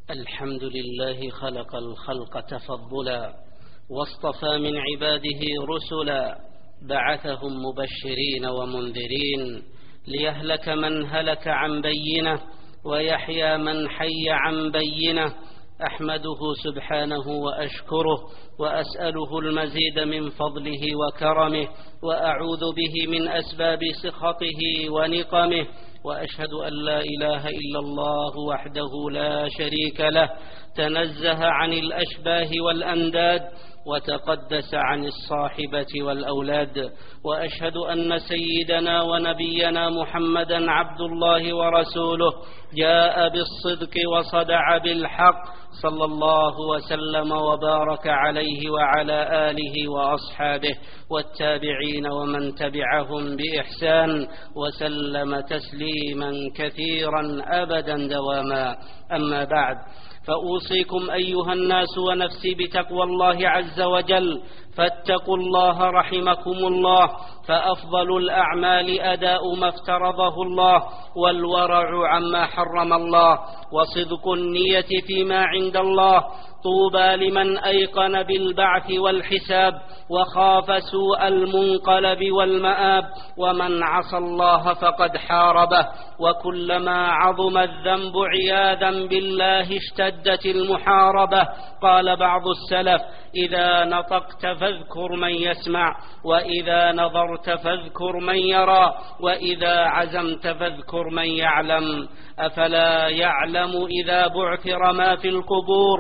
الحمد لله خلق الخلق تفضلا واصطفى من عباده رسلا بعثهم مبشرين ومنذرين ليهلك من هلك عن بينه ويحيى من حي عن بينه. أحمده سبحانه وأشكره وأسأله المزيد من فضله وكرمه وأعوذ به من أسباب سخطه ونقمه، وأشهد أن لا إله إلا الله وحده لا شريك له تنزه عن الأشباه والأنداد وتقدس عن الصاحبة والأولاد، وأشهد أن سيدنا ونبينا محمدا عبد الله ورسوله جاء بالصدق وصدع بالحق صلى الله وسلم وبارك عليه وعلى آله وأصحابه والتابعين ومن تبعهم بإحسان وسلم تسليما كثيرا أبدا دواما. أما بعد، فأوصيكم أيها الناس ونفسي بتقوى الله عز وجل، فاتقوا الله رحمكم الله، فأفضل الأعمال أداء ما افترضه الله والورع عما حرم الله وصدق النية فيما عند الله. طوبى لمن أيقن بالبعث والحساب وخاف سوء المنقلب والمآب، ومن عصى الله فقد حاربه، وكلما عظم الذنب عياذا بالله اشتدت المحاربة. قال بعض السلف: إذا نطقت فاذكر من يسمع، وإذا نظرت فاذكر من يرى، وإذا عزمت فاذكر من يعلم. أفلا يعلم إذا بعثر ما في القبور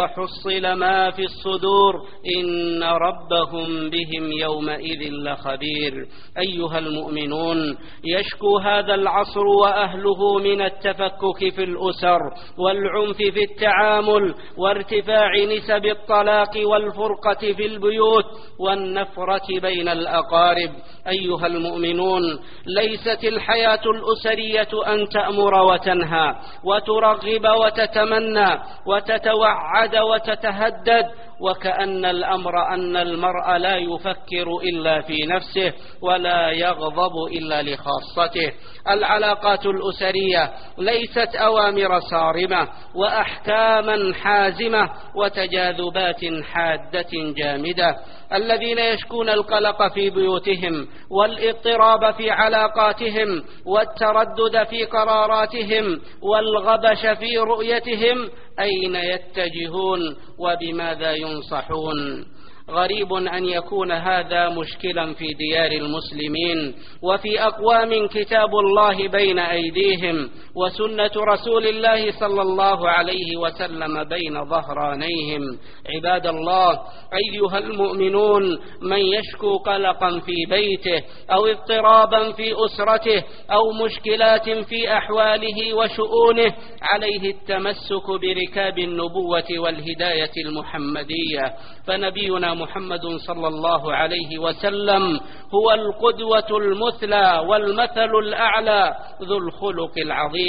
وحصل ما في الصدور إن ربهم بهم يومئذ لخبير. أيها المؤمنون، يشكو هذا العصر وأهله من التفكك في الأسر والعنف في التعامل وارتفاع نسب الطلاق والفرقة في البيوت والنفرة بين الأقارب. أيها المؤمنون، ليست الحياة الأسرية أن تأمر وتنهى وترغب وتتمنى وتتوعد وتتهدد، وكأن الأمر أن المرء لا يفكر إلا في نفسه ولا يغضب إلا لخاصته. العلاقات الأسرية ليست أوامر صارمة وأحكاما حازمة وتجاذبات حادة جامدة. الذين يشكون القلق في بيوتهم والاضطراب في علاقاتهم والتردد في قراراتهم والغبش في رؤيتهم أين يتجهون وبماذا ينصحون؟ غريب أن يكون هذا مشكلا في ديار المسلمين وفي أقوام كتاب الله بين أيديهم وسنة رسول الله صلى الله عليه وسلم بين ظهرانيهم. عباد الله، أيها المؤمنون، من يشكو قلقا في بيته أو اضطرابا في أسرته أو مشكلات في أحواله وشؤونه عليه التمسك بركاب النبوة والهداية المحمدية، فنبينا محمد صلى الله عليه وسلم هو القدوة المثلى والمثل الأعلى ذو الخلق العظيم.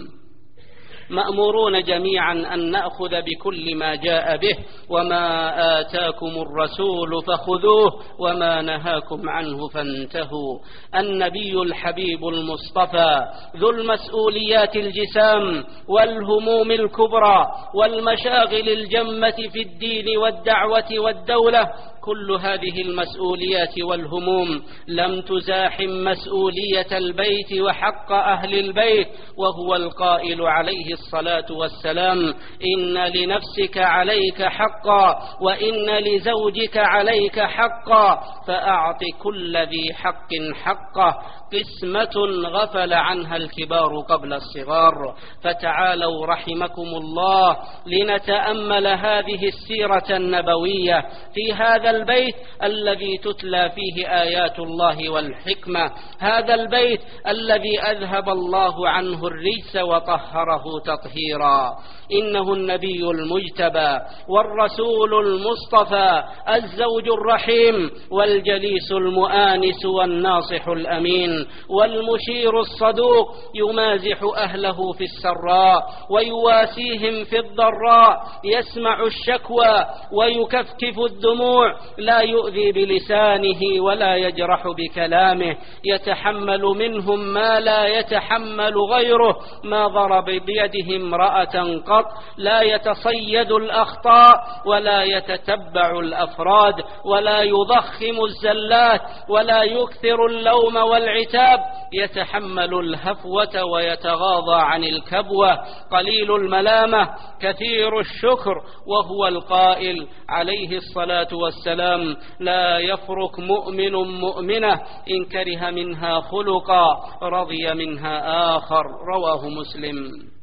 مأمورون جميعا أن نأخذ بكل ما جاء به، وما آتاكم الرسول فخذوه وما نهاكم عنه فانتهوا. النبي الحبيب المصطفى ذو المسؤوليات الجسام والهموم الكبرى والمشاغل الجمة في الدين والدعوة والدولة، كل هذه المسؤوليات والهموم لم تزاحم مسؤولية البيت وحق أهل البيت، وهو القائل عليه الصلاة والسلام: إن لنفسك عليك حقا وإن لزوجك عليك حقا فأعط كل ذي حق حقه. قسمة غفل عنها الكبار قبل الصغار. فتعالوا رحمكم الله لنتأمل هذه السيرة النبوية في هذا البيت الذي تتلى فيه آيات الله والحكمة، هذا البيت الذي أذهب الله عنه الرجس وطهره تطهيرا. إنه النبي المجتبى والرسول المصطفى، الزوج الرحيم والجليس المؤانس والناصح الأمين. والمشير الصدوق يمازح أهله في السراء ويواسيهم في الضراء، يسمع الشكوى ويكفكف الدموع، لا يؤذي بلسانه ولا يجرح بكلامه، يتحمل منهم ما لا يتحمل غيره، ما ضرب بيده امرأة قط، لا يتصيد الأخطاء ولا يتتبع الأفراد، ولا يضخم الزلات ولا يكثر اللوم والعتاب، يتحمل الهفوة ويتغاضى عن الكبوة، قليل الملامة كثير الشكر، وهو القائل عليه الصلاة والسلام: لا يفرق مؤمن مؤمنة إن كره منها خلقا رضي منها آخر. رواه مسلم.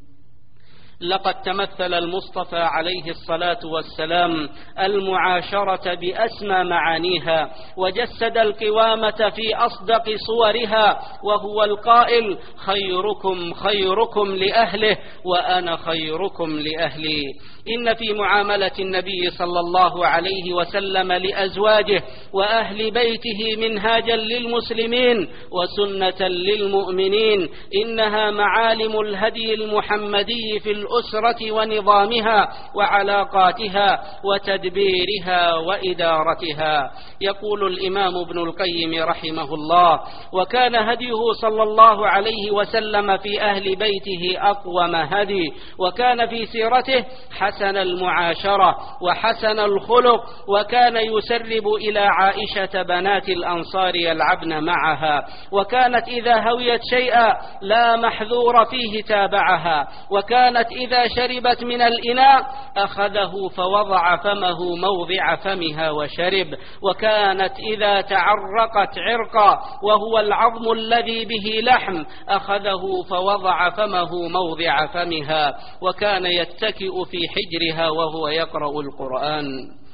لقد تمثل المصطفى عليه الصلاة والسلام المعاشرة بأسمى معانيها، وجسد القوامة في أصدق صورها، وهو القائل: خيركم خيركم لأهله وأنا خيركم لأهلي. إن في معاملة النبي صلى الله عليه وسلم لأزواجه وأهل بيته منهاجا للمسلمين وسنة للمؤمنين، إنها معالم الهدي المحمدي في الأسرة ونظامها وعلاقاتها وتدبيرها وإدارتها. يقول الإمام ابن القيم رحمه الله: وكان هديه صلى الله عليه وسلم في أهل بيته أقوم هدي، وكان في سيرته حسن المعاشرة وحسن الخلق، وكان يسرب إلى عائشة بنات الأنصار يلعبن معها، وكانت إذا هويت شيئا لا محذور فيه تابعها، وكانت إذا شربت من الإناء أخذه فوضع فمه موضع فمها وشرب، وكانت إذا تعرقت عرقا وهو العظم الذي به لحم أخذه فوضع فمه موضع فمها، وكان يتكئ في حجرها وهو يقرأ القرآن.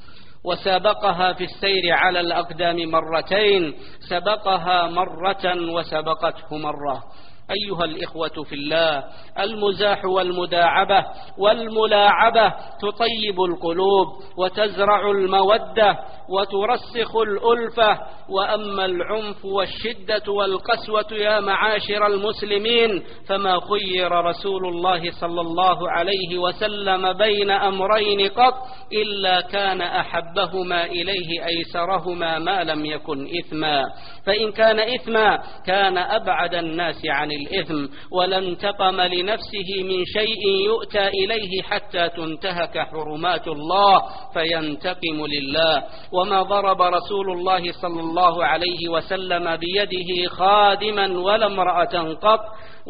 وسابقها في السير على الأقدام مرتين، سبقها مرة وسبقته مرة. أيها الإخوة في الله، المزاح والمداعبة والملاعبة تطيب القلوب وتزرع المودة وترسخ الألفة، وأما العنف والشدة والقسوة يا معاشر المسلمين فما خير رسول الله صلى الله عليه وسلم بين أمرين قط إلا كان أحبهما إليه أيسرهما ما لم يكن إثما، فإن كان إثما كان أبعد الناس عن الإثم، ولا انتقم لنفسه من شيء يؤتى إليه حتى تنتهك حرمات الله فينتقم لله. وما ضرب رسول الله صلى الله عليه وسلم بيده خادما ولا امرأة قط.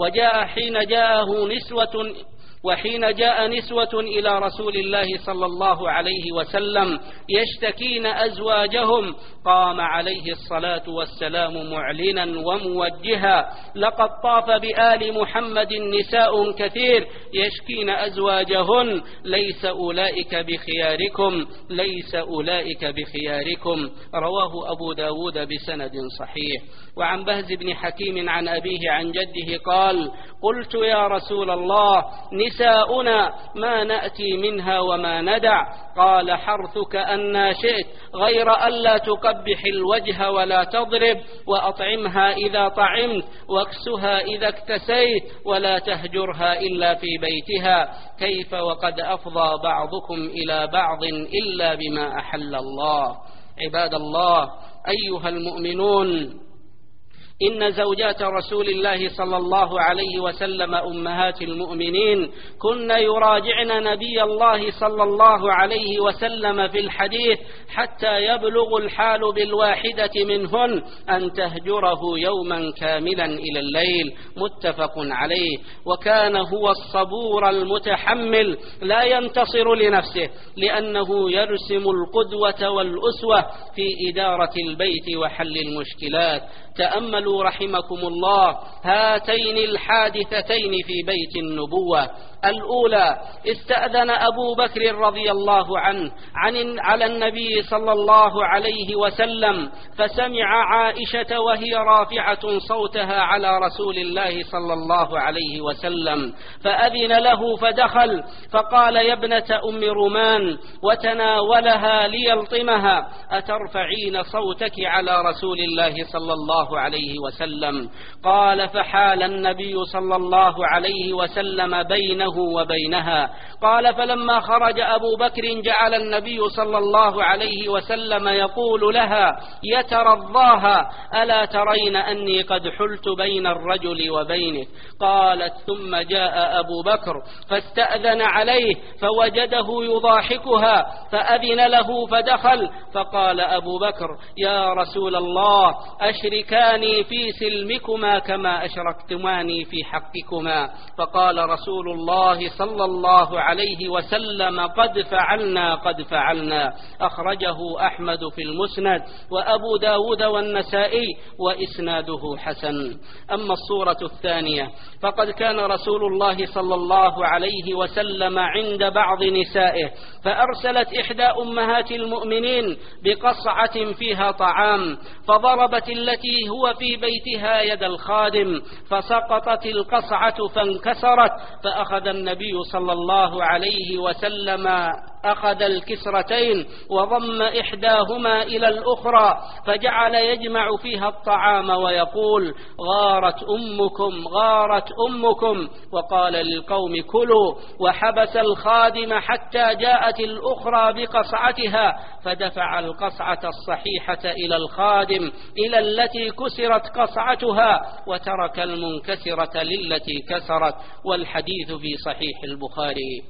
وحين جاء نسوة إلى رسول الله صلى الله عليه وسلم يشتكين أزواجهم قام عليه الصلاة والسلام معلنا وموجها: لقد طاف بآل محمد نساء كثير يشكين أزواجهن، ليس أولئك بخياركم، ليس أولئك بخياركم. رواه أبو داود بسند صحيح. وعن بهز بن حكيم عن أبيه عن جده قال: قلت يا رسول الله نساؤنا ما نأتي منها وما ندع؟ قال: حرثك أن شئت، غير ألا تقبح الوجه ولا تضرب، وأطعمها إذا طعمت، واكسها إذا اكتسيت، ولا تهجرها إلا في بيتها، كيف وقد أفضى بعضكم إلى بعض إلا بما أحل الله. عباد الله، أيها المؤمنون، إن زوجات رسول الله صلى الله عليه وسلم أمهات المؤمنين كن يراجعن نبي الله صلى الله عليه وسلم في الحديث حتى يبلغ الحال بالواحدة منهن أن تهجره يوما كاملا إلى الليل، متفق عليه. وكان هو الصبور المتحمل لا ينتصر لنفسه، لأنه يرسم القدوة والأسوة في إدارة البيت وحل المشكلات. تأملوا رحمكم الله هاتين الحادثتين في بيت النبوة. الأولى: استأذن أبو بكر رضي الله عنه على النبي صلى الله عليه وسلم، فسمع عائشة وهي رافعة صوتها على رسول الله صلى الله عليه وسلم، فأذن له فدخل، فقال: يا ابنة أم رومان، وتناولها ليلطمها: أترفعين صوتك على رسول الله صلى الله عليه وسلم. قال: فحال النبي صلى الله عليه وسلم بينه وبينها. قال: فلما خرج أبو بكر جعل النبي صلى الله عليه وسلم يقول لها يترضاها: ألا ترين أني قد حلت بين الرجل وبينك؟ قالت: ثم جاء أبو بكر فاستأذن عليه فوجده يضاحكها فأذن له فدخل، فقال أبو بكر: يا رسول الله، أشركاني في سلمكما كما أشركتماني في حقكما. فقال رسول الله صلى الله عليه وسلم: قد فعلنا. أخرجه أحمد في المسند وأبو داود والنسائي وإسناده حسن. أما الصورة الثانية فقد كان رسول الله صلى الله عليه وسلم عند بعض نسائه، فأرسلت إحدى أمهات المؤمنين بقصعة فيها طعام، فضربت التي هو في بيتها يد الخادم فسقطت القصعة فانكسرت، فأخذ النبي صلى الله عليه وسلم أخذ الكسرتين وضم إحداهما إلى الأخرى فجعل يجمع فيها الطعام ويقول: غارت أمكم، وقال للقوم: كلوا، وحبس الخادم حتى جاءت الأخرى بقصعتها فدفع القصعة الصحيحة إلى الخادم إلى التي كسرت قصعتها وترك المنكسرة للتي كسرت. والحديث في صحيح البخاري.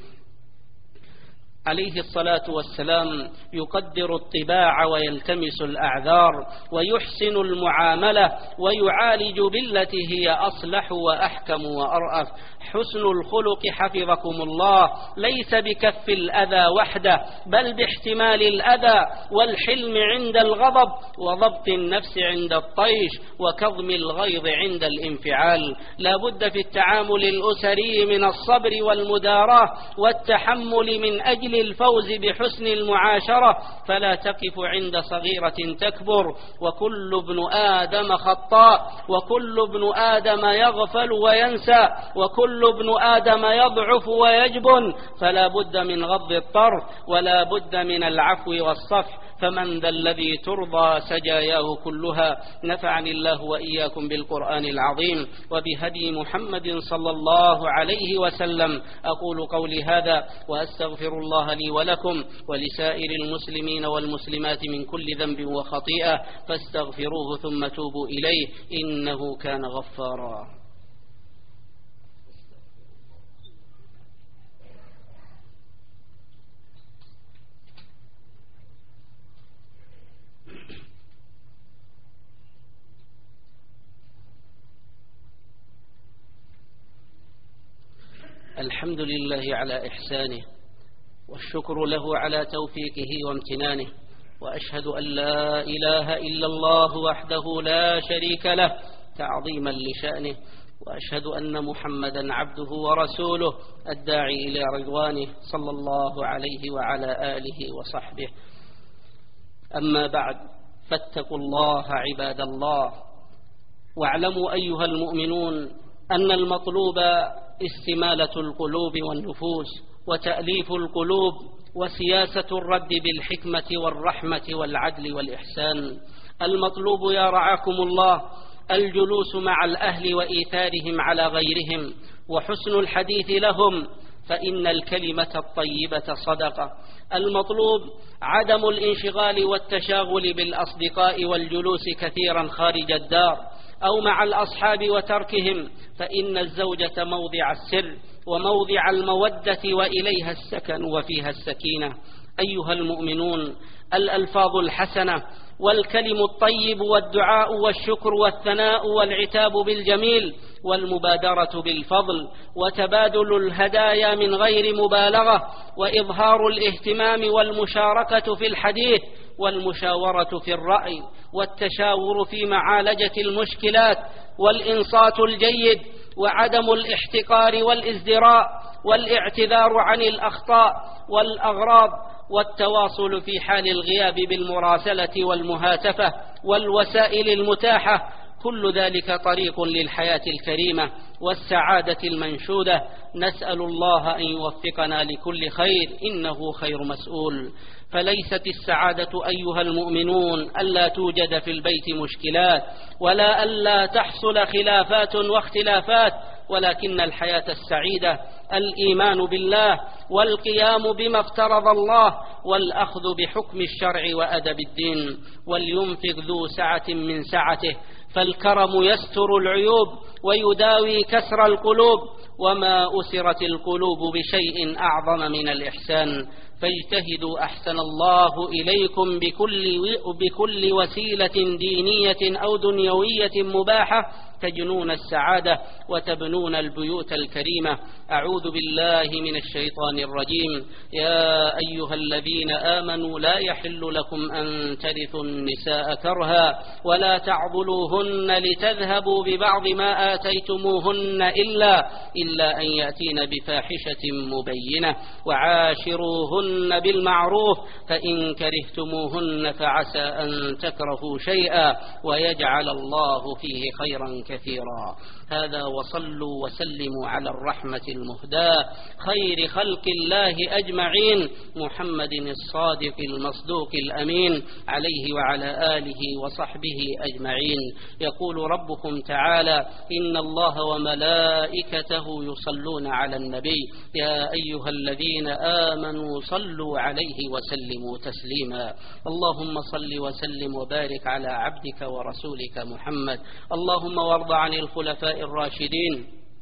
عليه الصلاة والسلام يقدر الطباع ويلتمس الأعذار ويحسن المعاملة ويعالج بالتي هي أصلح وأحكم وأرأف. حسن الخلق حفظكم الله ليس بكف الأذى وحده، بل باحتمال الأذى والحلم عند الغضب وضبط النفس عند الطيش وكظم الغيظ عند الانفعال. لا بد في التعامل الأسري من الصبر والمداراة والتحمل من أجل الفوز بحسن المعاشرة، فلا تقف عند صغيرة تكبر. وكل ابن آدم خطاء، وكل ابن آدم يغفل وينسى، وكل ابن آدم يضعف ويجبن، فلا بد من غض الطرف ولا بد من العفو والصفح. فمن ذا الذي ترضى سجاياه كلها. نفعني الله وإياكم بالقرآن العظيم وبهدي محمد صلى الله عليه وسلم. أقول قولي هذا وأستغفر الله لي ولكم ولسائر المسلمين والمسلمات من كل ذنب وخطيئة، فاستغفروه ثم توبوا إليه إنه كان غفارا. الحمد لله على إحسانه، والشكر له على توفيقه وامتنانه، وأشهد أن لا إله إلا الله وحده لا شريك له تعظيما لشأنه، وأشهد أن محمدا عبده ورسوله الداعي إلى رضوانه صلى الله عليه وعلى آله وصحبه. أما بعد، فاتقوا الله عباد الله، واعلموا أيها المؤمنون أن المطلوب استمالة القلوب والنفوس وتأليف القلوب وسياسة الرد بالحكمة والرحمة والعدل والإحسان. المطلوب يا رعاكم الله الجلوس مع الأهل وإيثارهم على غيرهم وحسن الحديث لهم، فإن الكلمة الطيبة صدقة. المطلوب عدم الانشغال والتشاغل بالأصدقاء والجلوس كثيرا خارج الدار أو مع الأصحاب وتركهم، فإن الزوجة موضع السر وموضع المودة وإليها السكن وفيها السكينة. أيها المؤمنون، الألفاظ الحسنة والكلم الطيب والدعاء والشكر والثناء والعتاب بالجميل والمبادرة بالفضل وتبادل الهدايا من غير مبالغة وإظهار الاهتمام والمشاركة في الحديث والمشاورة في الرأي والتشاور في معالجة المشكلات والإنصات الجيد وعدم الاحتقار والازدراء والاعتذار عن الأخطاء والأغراض والتواصل في حال الغياب بالمراسلة والمهاتفة والوسائل المتاحة كل ذلك طريق للحياة الكريمة والسعادة المنشودة. نسأل الله أن يوفقنا لكل خير، إنه خير مسؤول. فليست السعادة أيها المؤمنون ألا توجد في البيت مشكلات، ولا ألا تحصل خلافات واختلافات، ولكن الحياة السعيدة الإيمان بالله والقيام بما افترض الله والأخذ بحكم الشرع وأدب الدين. ولينفق ذو سعة من سعته، فالكرم يستر العيوب ويداوي كسر القلوب، وما أسرت القلوب بشيء أعظم من الإحسان. فاجتهدوا أحسن الله إليكم بكل وسيلة دينية أو دنيوية مباحة تجنون السعادة وتبنون البيوت الكريمة. أعوذ بالله من الشيطان الرجيم. يا أيها الذين آمنوا لا يحل لكم أن ترثوا النساء كرها ولا تعضلوهن لتذهبوا ببعض ما آتيتموهن إلا أن يأتين بفاحشة مبينة وعاشروهن بالمعروف، فإن كرهتموهن فعسى أن تكرهوا شيئا ويجعل الله فيه خيرا كثيرا. هذا وصلوا وسلموا على الرحمة المهداة خير خلق الله أجمعين، محمد الصادق المصدوق الأمين، عليه وعلى آله وصحبه أجمعين. يقول ربكم تعالى: إن الله وملائكته يصلون على النبي يا أيها الذين آمنوا صلوا عليه وسلموا تسليما. اللهم صل وسلم وبارك على عبدك ورسولك محمد. اللهم وارض عن الخلفاء الراشدين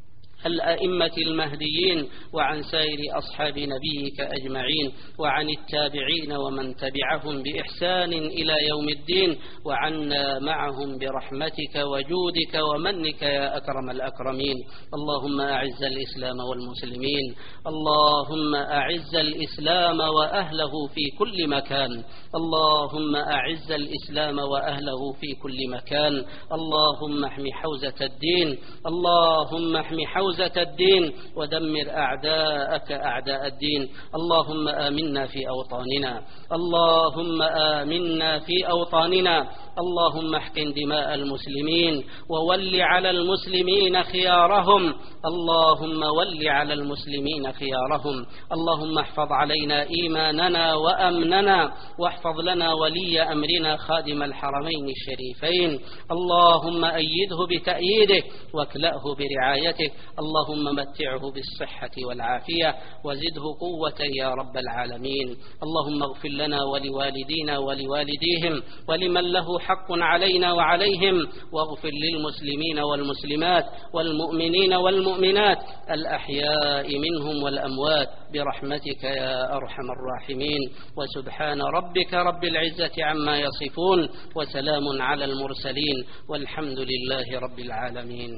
الأئمة المهديين وعن سائر أصحاب نبيك أجمعين، وعن التابعين ومن تبعهم بإحسان إلى يوم الدين، وعنا معهم برحمتك وجودك ومنك يا أكرم الأكرمين. اللهم أعز الإسلام والمسلمين، اللهم أعز الإسلام وأهله في كل مكان، اللهم أعز الإسلام وأهله في كل مكان. اللهم احمِ حوزة الدين، اللهم احمِ حوزة الدين ودمر أعداءك أعداء الدين. اللهم آمنا في أوطاننا، اللهم آمنا في أوطاننا. اللهم احقن دماء المسلمين وول على المسلمين خيارهم، اللهم ول على المسلمين خيارهم. اللهم احفظ علينا إيماننا وأمننا، واحفظ لنا ولي أمرنا خادم الحرمين الشريفين. اللهم أيده بتأييده واكلأه برعايته. اللهم متعه بالصحة والعافية وزده قوة يا رب العالمين. اللهم اغفر لنا ولوالدينا ولوالديهم ولمن له حق علينا وعليهم، واغفر للمسلمين والمسلمات والمؤمنين والمؤمنات الأحياء منهم والأموات برحمتك يا أرحم الراحمين. وسبحان ربك رب العزة عما يصفون، وسلام على المرسلين، والحمد لله رب العالمين.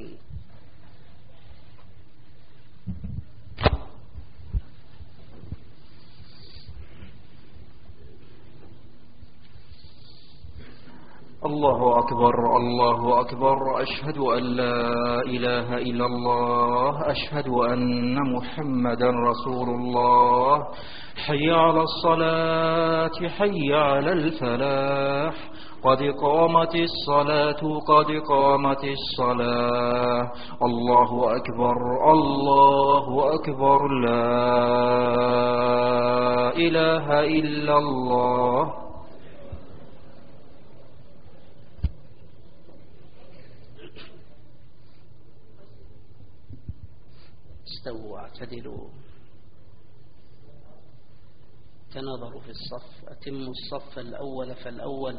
الله أكبر الله أكبر. أشهد أن لا إله إلا الله، أشهد أن محمدا رسول الله. حي على الصلاة، حي على الفلاح، قد قامت الصلاة قد قامت الصلاة. الله أكبر الله أكبر. لا إله إلا الله. استووا واعتدلوا، تناظروا في الصف، أتموا الصف الأول فالأول،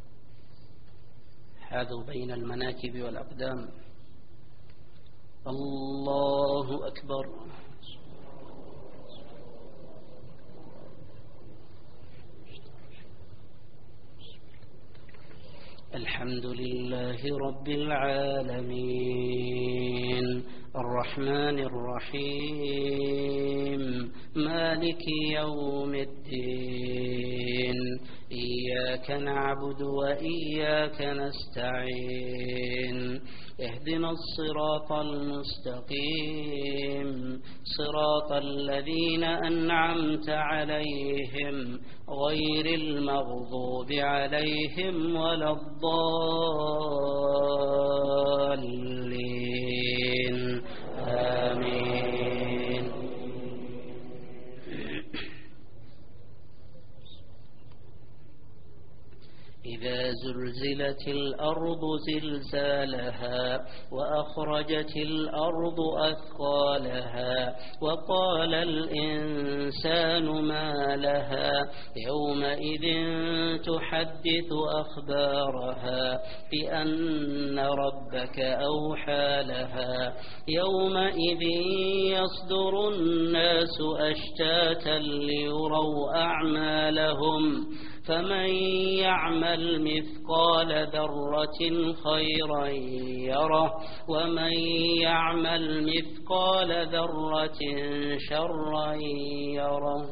حاذوا بين المناكب والأقدام. الله أكبر. الحمد لله رب العالمين، الرحمن الرحيم، مالك يوم الدين، إياك نعبد وإياك نستعين، اهدنا الصراط المستقيم صراط الذين أنعمت عليهم غير المغضوب عليهم ولا الضالين آمين. إذا زلزلت الأرض زلزالها وأخرجت الأرض أثقالها وقال الإنسان ما لها يومئذ يحدث أخبارها بأن ربك أوحى لها يومئذ يصدر الناس أشتاتا ليروا أعمالهم فمن يعمل مثقال ذرة خيرا يره ومن يعمل مثقال ذرة شرا يره.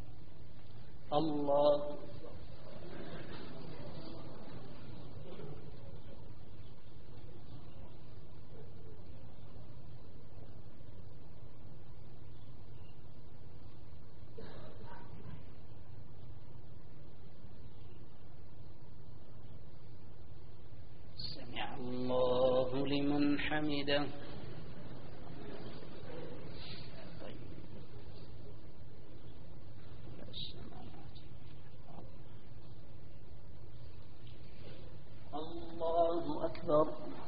الله الله لمن حمده. الله أكبر.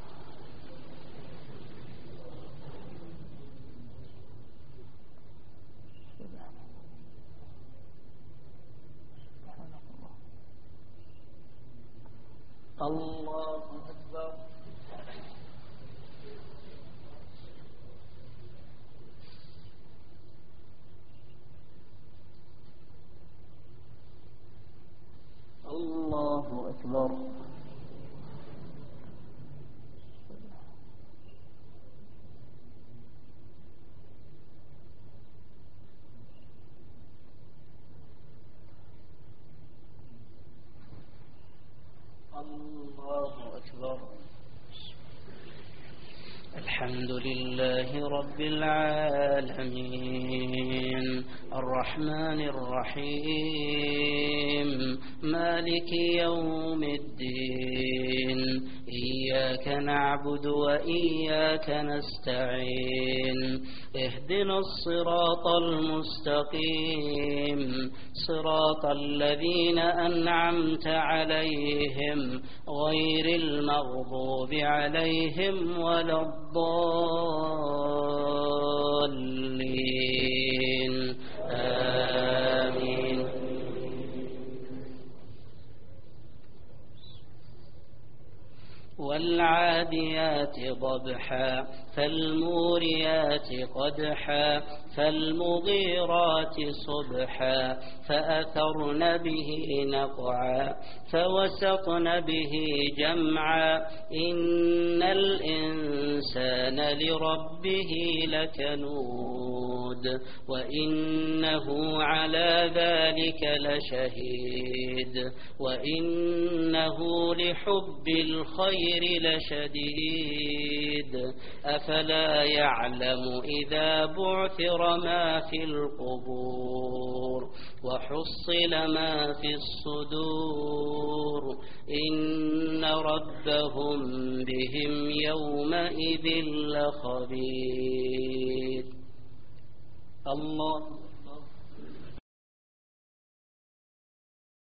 الله أكبر. الله أكبر. الله أكبر. الحمد لله رب العالمين الرحمن الرحيم مالك يوم الدين إياك نعبد وإياك نستعين اهدنا الصراط المستقيم صراط الذين أنعمت عليهم غير المغضوب عليهم ولا الضالين آمين. والعاديات ضبحا فالموريات قدحا فالمغيرات صبحا فأثرن به نقعا فوسطن به جمعا إن الإنسان لربه لكنود وإنه على ذلك لشهيد وإنه لحب الخير لشديد أفلا يعلم إذا بعثر ما في القبور وحصل ما في الصدور إن ربهم بهم يومئذ لخبير. الله